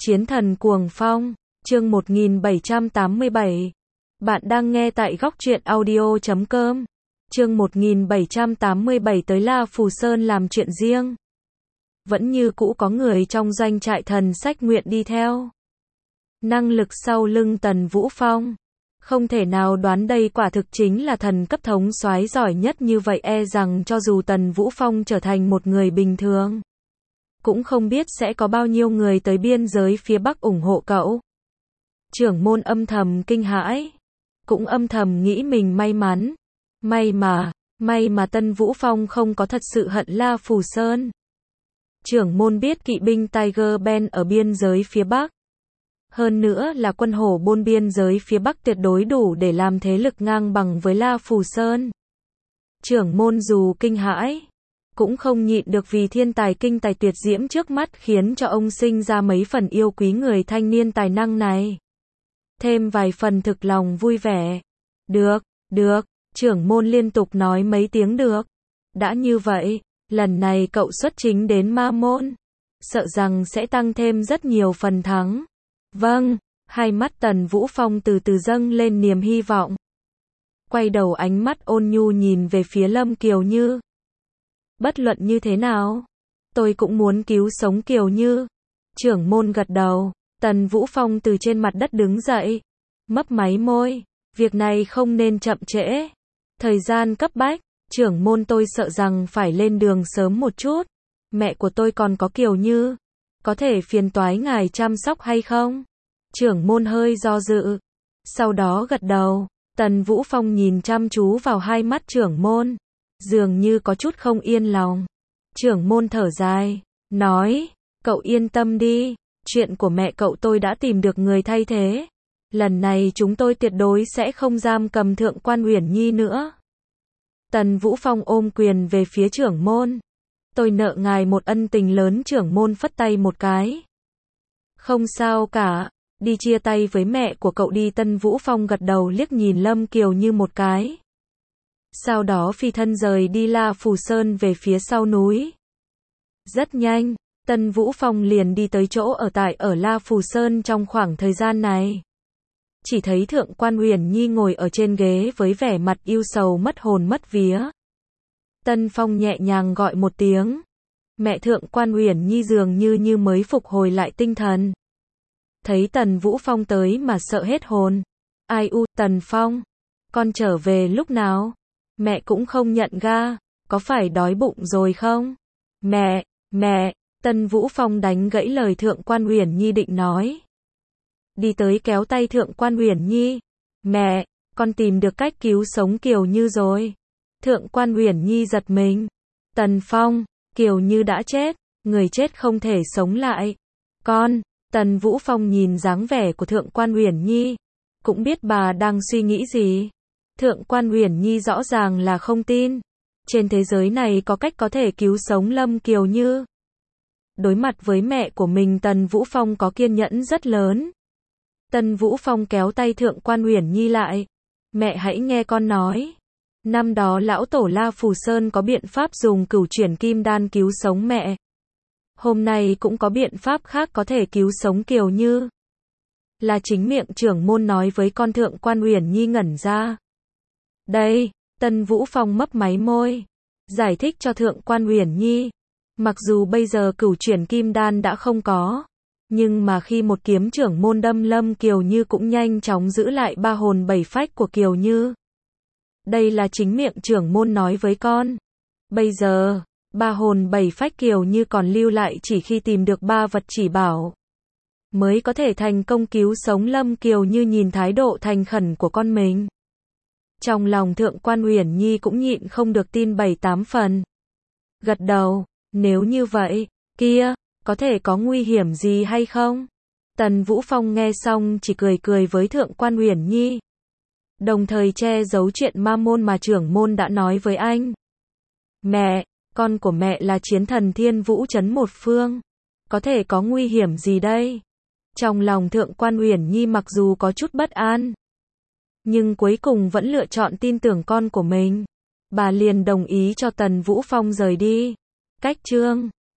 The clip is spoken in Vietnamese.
Chiến thần cuồng phong, chương 1787. Bạn đang nghe tại góc truyện audio.com. Chương 1787 tới La Phù Sơn làm chuyện riêng. Vẫn như cũ có người trong doanh trại thần sách nguyện đi theo. Năng lực sau lưng Tần Vũ Phong. Không thể nào đoán đây quả thực chính là thần cấp thống soái giỏi nhất, như vậy e rằng cho dù Tần Vũ Phong trở thành một người bình thường, cũng không biết sẽ có bao nhiêu người tới biên giới phía Bắc ủng hộ cậu. Trưởng môn âm thầm kinh hãi, cũng âm thầm nghĩ mình may mắn. May mà Tần Vũ Phong không có thật sự hận La Phù Sơn. Trưởng môn biết kỵ binh Tiger Ben ở biên giới phía Bắc, hơn nữa là quân hổ bôn biên giới phía Bắc tuyệt đối đủ để làm thế lực ngang bằng với La Phù Sơn. Trưởng môn dù kinh hãi, cũng không nhịn được vì thiên tài kinh tài tuyệt diễm trước mắt khiến cho ông sinh ra mấy phần yêu quý người thanh niên tài năng này. Thêm vài phần thực lòng vui vẻ. Được, trưởng môn liên tục nói mấy tiếng được. Đã như vậy, lần này cậu xuất chính đến Ma Môn, sợ rằng sẽ tăng thêm rất nhiều phần thắng. Vâng, hai mắt Tần Vũ Phong từ từ dâng lên niềm hy vọng. Quay đầu ánh mắt ôn nhu nhìn về phía Lâm Kiều Như. Bất luận như thế nào, tôi cũng muốn cứu sống Kiều Như. Trưởng môn gật đầu. Tần Vũ Phong từ trên mặt đất đứng dậy, mấp máy môi. Việc này không nên chậm trễ. Thời gian cấp bách, trưởng môn tôi sợ rằng phải lên đường sớm một chút. Mẹ của tôi còn có Kiều Như, có thể phiền toái ngài chăm sóc hay không? Trưởng môn hơi do dự, sau đó gật đầu. Tần Vũ Phong nhìn chăm chú vào hai mắt trưởng môn, dường như có chút không yên lòng. Trưởng môn thở dài, nói, cậu yên tâm đi, chuyện của mẹ cậu tôi đã tìm được người thay thế. Lần này chúng tôi tuyệt đối sẽ không giam cầm Thượng quan Uyển Nhi nữa. Tần Vũ Phong ôm quyền về phía trưởng môn. Tôi nợ ngài một ân tình lớn. Trưởng môn phất tay một cái. Không sao cả, đi chia tay với mẹ của cậu đi. Tần Vũ Phong gật đầu liếc nhìn Lâm Kiều Như một cái. Sau đó phi thân rời đi La Phù Sơn về phía sau núi. Rất nhanh, Tần Vũ Phong liền đi tới chỗ ở La Phù Sơn. Trong khoảng thời gian này, chỉ thấy Thượng quan Uyển Nhi ngồi ở trên ghế với vẻ mặt ưu sầu mất hồn mất vía. Tân Phong nhẹ nhàng gọi một tiếng. Mẹ Thượng quan Uyển Nhi dường như mới phục hồi lại tinh thần. Thấy Tần Vũ Phong tới mà sợ hết hồn. Ai u, Tần Phong, con trở về lúc nào? Mẹ cũng không nhận ra, có phải đói bụng rồi không? Mẹ, Tần Vũ Phong đánh gãy lời Thượng quan Uyển Nhi định nói. Đi tới kéo tay Thượng quan Uyển Nhi. Mẹ, con tìm được cách cứu sống Kiều Như rồi. Thượng quan Uyển Nhi giật mình. Tần Phong, Kiều Như đã chết, người chết không thể sống lại. Con, Tần Vũ Phong nhìn dáng vẻ của Thượng quan Uyển Nhi, cũng biết bà đang suy nghĩ gì. Thượng quan Uyển Nhi rõ ràng là không tin. Trên thế giới này có cách có thể cứu sống Lâm Kiều Như. Đối mặt với mẹ của mình, Tần Vũ Phong có kiên nhẫn rất lớn. Tần Vũ Phong kéo tay Thượng quan Uyển Nhi lại. Mẹ hãy nghe con nói. Năm đó lão tổ La Phù Sơn có biện pháp dùng cửu chuyển kim đan cứu sống mẹ. Hôm nay cũng có biện pháp khác có thể cứu sống Kiều Như. Là chính miệng trưởng môn nói với con. Thượng quan Uyển Nhi ngẩn ra. Đây, Tần Vũ Phong mấp máy môi, giải thích cho Thượng quan Uyển Nhi. Mặc dù bây giờ cửu chuyển kim đan đã không có, nhưng mà khi một kiếm trưởng môn đâm Lâm Kiều Như cũng nhanh chóng giữ lại ba hồn bảy phách của Kiều Như. Đây là chính miệng trưởng môn nói với con. Bây giờ, ba hồn bảy phách Kiều Như còn lưu lại, chỉ khi tìm được ba vật chỉ bảo mới có thể thành công cứu sống Lâm Kiều Như. Nhìn thái độ thành khẩn của con mình, trong lòng Thượng quan Uyển Nhi cũng nhịn không được tin 7-8 phần. Gật đầu, nếu như vậy, kia, có thể có nguy hiểm gì hay không? Tần Vũ Phong nghe xong chỉ cười với Thượng quan Uyển Nhi, đồng thời che giấu chuyện Ma Môn mà trưởng môn đã nói với anh. Mẹ, con của mẹ là chiến thần Thiên Vũ trấn một phương, có thể có nguy hiểm gì đây? Trong lòng Thượng quan Uyển Nhi mặc dù có chút bất an, nhưng cuối cùng vẫn lựa chọn tin tưởng con của mình. Bà liền đồng ý cho Tần Vũ Phong rời đi. Cách chương